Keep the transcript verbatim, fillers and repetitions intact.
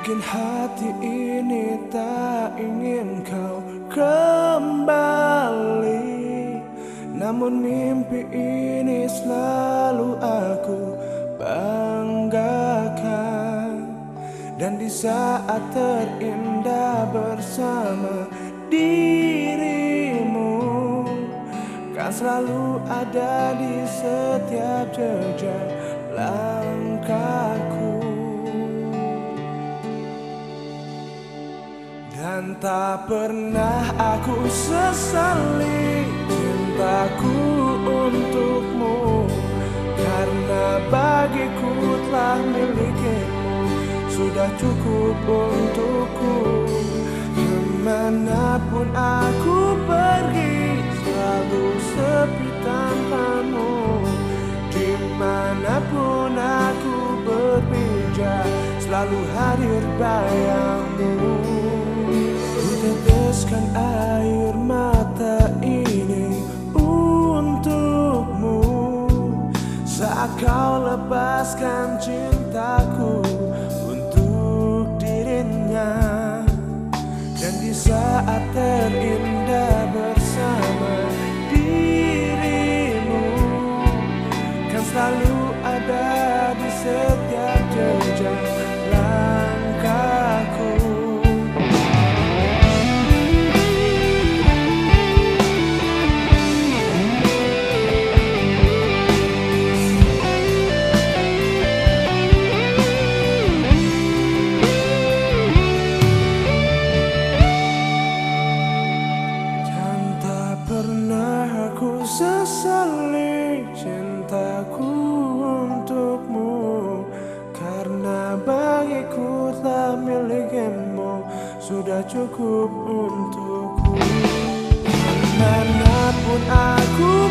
Mungkin hati ini tak ingin kau kembali, namun mimpi ini selalu aku banggakan. Dan di saat terindah bersama dirimu, kan selalu ada di setiap jejak langkahku. Dan tak pernah aku sesali cintaku untukmu, karena bagiku telah milikimu, sudah cukup untukku. Kemanapun aku pergi, selalu sepi tanpamu. Dimanapun aku berpijak, selalu hadir bayangmu. Teteskan air mata ini untukmu, saat kau lepaskan cintaku untuk dirinya. Dan di saat terindah bersama dirimu, kan selalu ada di setiap jejak langkahku. Sesali cintaku untukmu, karena bagiku telah milikimu, sudah cukup untukku. Kemanapun aku